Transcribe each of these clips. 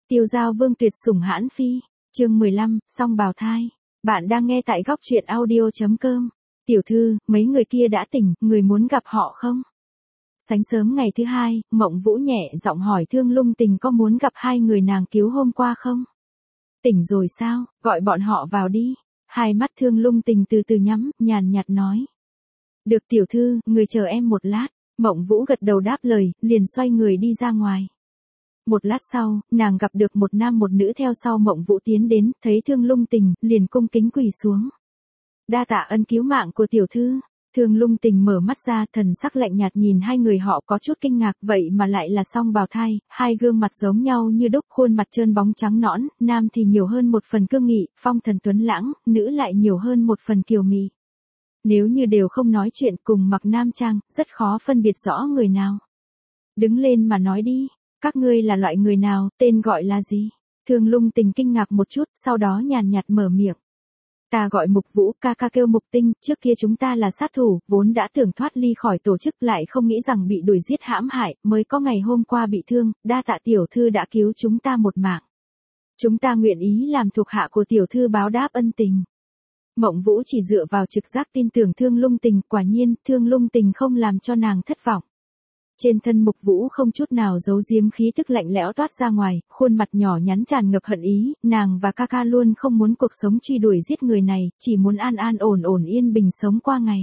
Tiêu giao vương tuyệt sủng hãn phi. Chương 15, song bào thai. Bạn đang nghe tại góc truyện audio.com. Tiểu thư, mấy người kia đã tỉnh, người muốn gặp họ không? Sáng sớm ngày thứ hai, Mộng Vũ nhẹ giọng hỏi Thương Lung Tình có muốn gặp hai người nàng cứu hôm qua không? Tỉnh rồi sao, gọi bọn họ vào đi. Hai mắt Thương Lung Tình từ từ nhắm, nhàn nhạt nói. Được tiểu thư, người chờ em một lát. Mộng Vũ gật đầu đáp lời, liền xoay người đi ra ngoài. Một lát sau, nàng gặp được một nam một nữ theo sau Mộng Vũ tiến đến, thấy Thương Lung Tình, liền cung kính quỳ xuống. Đa tạ ân cứu mạng của tiểu thư. Thương Lung Tình mở mắt ra, thần sắc lạnh nhạt nhìn hai người họ có chút kinh ngạc, vậy mà lại là song bào thai, hai gương mặt giống nhau như đúc, khuôn mặt trơn bóng trắng nõn, nam thì nhiều hơn một phần cương nghị, phong thần tuấn lãng, nữ lại nhiều hơn một phần kiều mị. Nếu như đều không nói chuyện cùng mặc nam trang, rất khó phân biệt rõ người nào. Đứng lên mà nói đi, các ngươi là loại người nào, tên gọi là gì? Thương Lung Tình kinh ngạc một chút, sau đó nhàn nhạt mở miệng. Ta gọi Mục Vũ, ca ca kêu Mục Tinh, trước kia chúng ta là sát thủ, vốn đã tưởng thoát ly khỏi tổ chức lại không nghĩ rằng bị đuổi giết hãm hại, mới có ngày hôm qua bị thương, đa tạ tiểu thư đã cứu chúng ta một mạng. Chúng ta nguyện ý làm thuộc hạ của tiểu thư báo đáp ân tình. Mộng Vũ chỉ dựa vào trực giác tin tưởng Thương Lung Tình, quả nhiên, Thương Lung Tình không làm cho nàng thất vọng. Trên thân Mục Vũ không chút nào giấu giếm khí tức lạnh lẽo toát ra ngoài, khuôn mặt nhỏ nhắn tràn ngập hận ý, nàng và ca ca luôn không muốn cuộc sống truy đuổi giết người này, chỉ muốn an an ổn ổn yên bình sống qua ngày.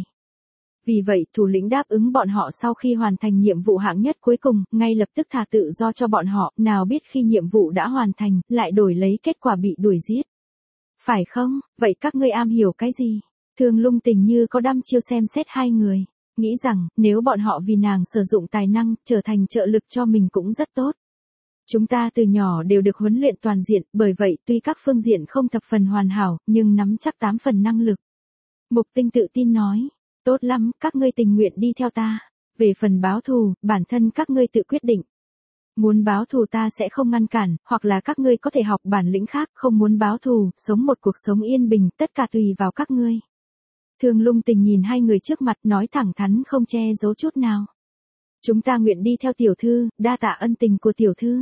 Vì vậy, thủ lĩnh đáp ứng bọn họ sau khi hoàn thành nhiệm vụ hạng nhất cuối cùng, ngay lập tức thả tự do cho bọn họ, nào biết khi nhiệm vụ đã hoàn thành, lại đổi lấy kết quả bị đuổi giết. Phải không, vậy các ngươi am hiểu cái gì? Thương Lung Tình như có đăm chiêu xem xét hai người. Nghĩ rằng, nếu bọn họ vì nàng sử dụng tài năng, trở thành trợ lực cho mình cũng rất tốt. Chúng ta từ nhỏ đều được huấn luyện toàn diện, bởi vậy tuy các phương diện không thập phần hoàn hảo, nhưng nắm chắc 8 phần năng lực. Mục Tinh tự tin nói, tốt lắm, các ngươi tình nguyện đi theo ta. Về phần báo thù, bản thân các ngươi tự quyết định. Muốn báo thù ta sẽ không ngăn cản, hoặc là các ngươi có thể học bản lĩnh khác, không muốn báo thù, sống một cuộc sống yên bình, tất cả tùy vào các ngươi. Thương Lung Tình nhìn hai người trước mặt nói thẳng thắn không che giấu chút nào. Chúng ta nguyện đi theo tiểu thư, đa tạ ân tình của tiểu thư.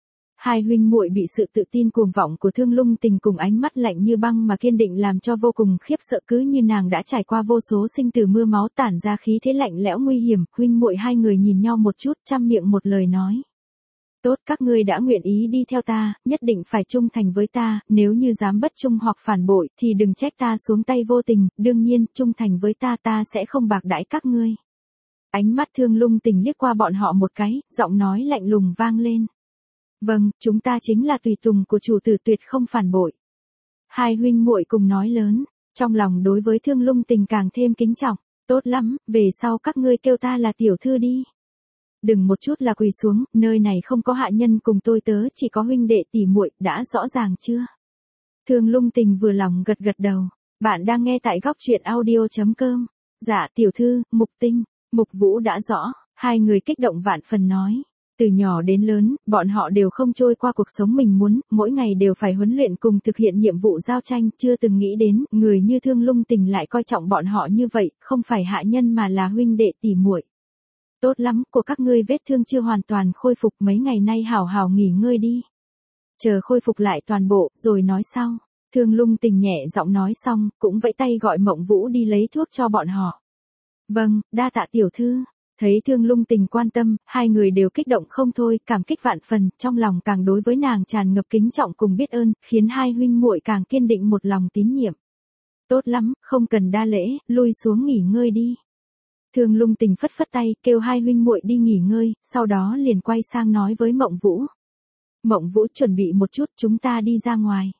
Hai huynh muội bị sự tự tin cuồng vọng của Thương Lung Tình cùng ánh mắt lạnh như băng mà kiên định làm cho vô cùng khiếp sợ, cứ như nàng đã trải qua vô số sinh tử mưa máu tản ra khí thế lạnh lẽo nguy hiểm. Huynh muội hai người nhìn nhau một chút, trăm miệng một lời nói. Tốt, các ngươi đã nguyện ý đi theo ta, nhất định phải trung thành với ta, nếu như dám bất trung hoặc phản bội, thì đừng trách ta xuống tay vô tình, đương nhiên, trung thành với ta ta sẽ không bạc đãi các ngươi. Ánh mắt Thương Lung Tình liếc qua bọn họ một cái, giọng nói lạnh lùng vang lên. Vâng, chúng ta chính là tùy tùng của chủ tử tuyệt không phản bội. Hai huynh muội cùng nói lớn, trong lòng đối với Thương Lung Tình càng thêm kính trọng, tốt lắm, về sau các ngươi kêu ta là tiểu thư đi. Đừng một chút là quỳ xuống, nơi này không có hạ nhân cùng tôi tớ, chỉ có huynh đệ tỷ muội, đã rõ ràng chưa? Thương Lung Tình vừa lòng gật gật đầu. Bạn đang nghe tại góc truyện audio.com. Dạ tiểu thư, Mục Tinh, Mục Vũ đã rõ, hai người kích động vạn phần nói. Từ nhỏ đến lớn, bọn họ đều không trôi qua cuộc sống mình muốn, mỗi ngày đều phải huấn luyện cùng thực hiện nhiệm vụ giao tranh, chưa từng nghĩ đến, người như Thương Lung Tình lại coi trọng bọn họ như vậy, không phải hạ nhân mà là huynh đệ tỷ muội. Tốt lắm, của các ngươi vết thương chưa hoàn toàn khôi phục, mấy ngày nay hảo hảo nghỉ ngơi đi. Chờ khôi phục lại toàn bộ, rồi nói sau. Thương Lung Tình nhẹ giọng nói xong, cũng vẫy tay gọi Mộng Vũ đi lấy thuốc cho bọn họ. Vâng, đa tạ tiểu thư. Thấy Thương Lung Tình quan tâm, hai người đều kích động không thôi, cảm kích vạn phần, trong lòng càng đối với nàng tràn ngập kính trọng cùng biết ơn, khiến hai huynh muội càng kiên định một lòng tín nhiệm. Tốt lắm, không cần đa lễ, lui xuống nghỉ ngơi đi. Thương Lung Tình phất phất tay, kêu hai huynh muội đi nghỉ ngơi, sau đó liền quay sang nói với Mộng Vũ. Mộng Vũ chuẩn bị một chút, chúng ta đi ra ngoài.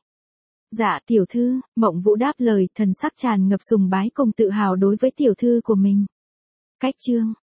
Dạ tiểu thư, Mộng Vũ đáp lời, thần sắc tràn ngập sùng bái cùng tự hào đối với tiểu thư của mình. Cách chương